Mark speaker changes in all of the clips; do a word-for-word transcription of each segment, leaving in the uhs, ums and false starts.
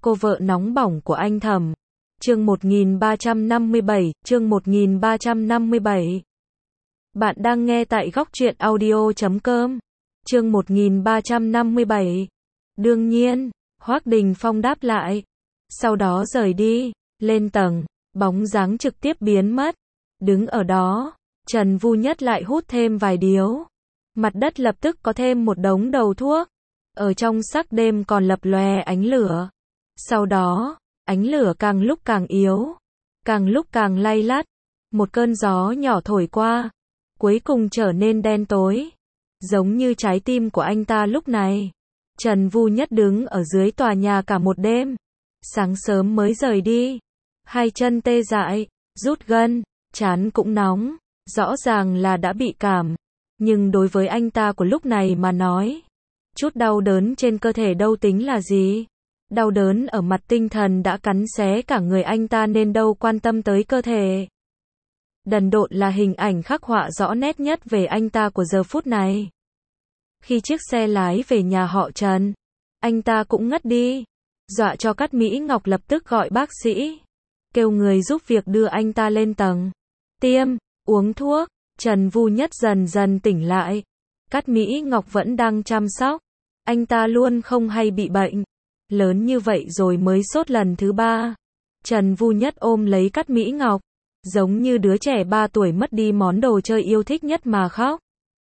Speaker 1: Cô vợ nóng bỏng của anh Thẩm. Chương một nghìn ba trăm năm mươi bảy, chương một nghìn ba trăm năm mươi bảy. Bạn đang nghe tại góc truyện audio chấm com. Chương một nghìn ba trăm năm mươi bảy. Đương nhiên, Hoắc Đình Phong đáp lại. Sau đó rời đi, lên tầng, bóng dáng trực tiếp biến mất. Đứng ở đó, Trần Vu Nhất lại hút thêm vài điếu. Mặt đất lập tức có thêm một đống đầu thuốc. Ở trong sắc đêm còn lập lòe ánh lửa. Sau đó, ánh lửa càng lúc càng yếu, càng lúc càng lay lắt. Một cơn gió nhỏ thổi qua, cuối cùng trở nên đen tối, giống như trái tim của anh ta lúc này. Trần Vu Nhất đứng ở dưới tòa nhà cả một đêm, sáng sớm mới rời đi. Hai chân tê dại, rút gân, trán cũng nóng, rõ ràng là đã bị cảm. Nhưng đối với anh ta của lúc này mà nói, chút đau đớn trên cơ thể đâu tính là gì. Đau đớn ở mặt tinh thần đã cắn xé cả người anh ta nên đâu quan tâm tới cơ thể. Đần độn là hình ảnh khắc họa rõ nét nhất về anh ta của giờ phút này. Khi chiếc xe lái về nhà họ Trần, anh ta cũng ngất đi, dọa cho Cát Mỹ Ngọc lập tức gọi bác sĩ, kêu người giúp việc đưa anh ta lên tầng. Tiêm, uống thuốc, Trần Vu Nhất dần dần tỉnh lại. Cát Mỹ Ngọc vẫn đang chăm sóc, anh ta luôn không hay bị bệnh. Lớn như vậy rồi mới sốt lần thứ ba. Trần Vu Nhất ôm lấy Cát Mỹ Ngọc, giống như đứa trẻ ba tuổi mất đi món đồ chơi yêu thích nhất mà khóc.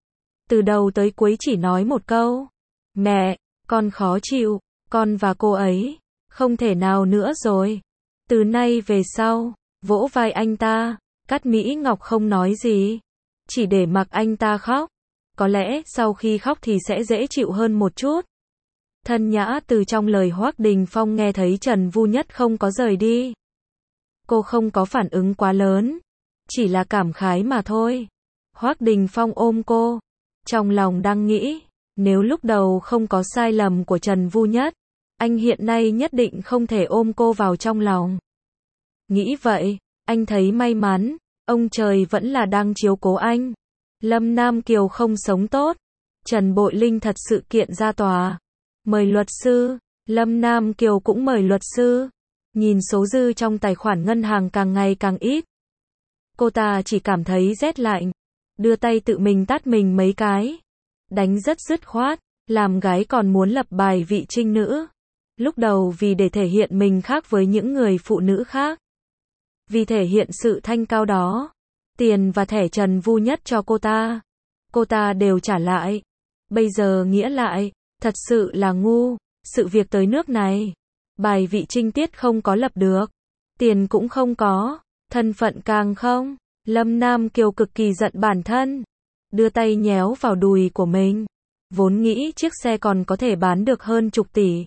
Speaker 1: Từ đầu tới cuối chỉ nói một câu: mẹ, con khó chịu, con và cô ấy, không thể nào nữa rồi. Từ nay về sau, vỗ vai anh ta, Cát Mỹ Ngọc không nói gì, chỉ để mặc anh ta khóc. Có lẽ sau khi khóc thì sẽ dễ chịu hơn một chút. Thân nhã từ trong lời Hoắc Đình Phong nghe thấy Trần Vu Nhất không có rời đi. Cô không có phản ứng quá lớn, chỉ là cảm khái mà thôi. Hoắc Đình Phong ôm cô, trong lòng đang nghĩ, nếu lúc đầu không có sai lầm của Trần Vu Nhất, anh hiện nay nhất định không thể ôm cô vào trong lòng. Nghĩ vậy, anh thấy may mắn, ông trời vẫn là đang chiếu cố anh. Lâm Nam Kiều không sống tốt, Trần Bội Linh thật sự kiện ra tòa. Mời luật sư, Lâm Nam Kiều cũng mời luật sư. Nhìn số dư trong tài khoản ngân hàng càng ngày càng ít, cô ta chỉ cảm thấy rét lạnh, đưa tay tự mình tát mình mấy cái, đánh rất dứt khoát. Làm gái còn muốn lập bài vị trinh nữ. Lúc đầu vì để thể hiện mình khác với những người phụ nữ khác, vì thể hiện sự thanh cao đó, tiền và thẻ Trần Vu Nhất cho cô ta, cô ta đều trả lại. Bây giờ nghĩa lại, thật sự là ngu. Sự việc tới nước này, bài vị trinh tiết không có lập được, tiền cũng không có, thân phận càng không. Lâm Nam Kiều cực kỳ giận bản thân, đưa tay nhéo vào đùi của mình, vốn nghĩ chiếc xe còn có thể bán được hơn chục tỷ.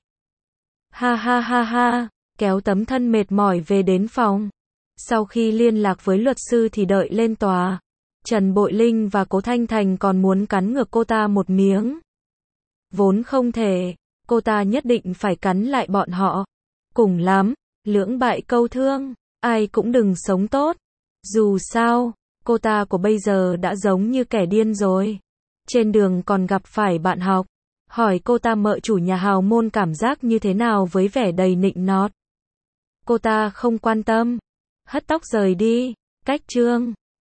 Speaker 1: Ha ha ha ha, kéo tấm thân mệt mỏi về đến phòng. Sau khi liên lạc với luật sư thì đợi lên tòa, Trần Bội Linh và Cố Thanh Thành còn muốn cắn ngược cô ta một miếng. Vốn không thể, cô ta nhất định phải cắn lại bọn họ. Cùng lắm, lưỡng bại câu thương, ai cũng đừng sống tốt. Dù sao, cô ta của bây giờ đã giống như kẻ điên rồi. Trên đường còn gặp phải bạn học, hỏi cô ta mợ chủ nhà hào môn cảm giác như thế nào với vẻ đầy nịnh nọt. Cô ta không quan tâm, hất tóc rời đi. Cách chương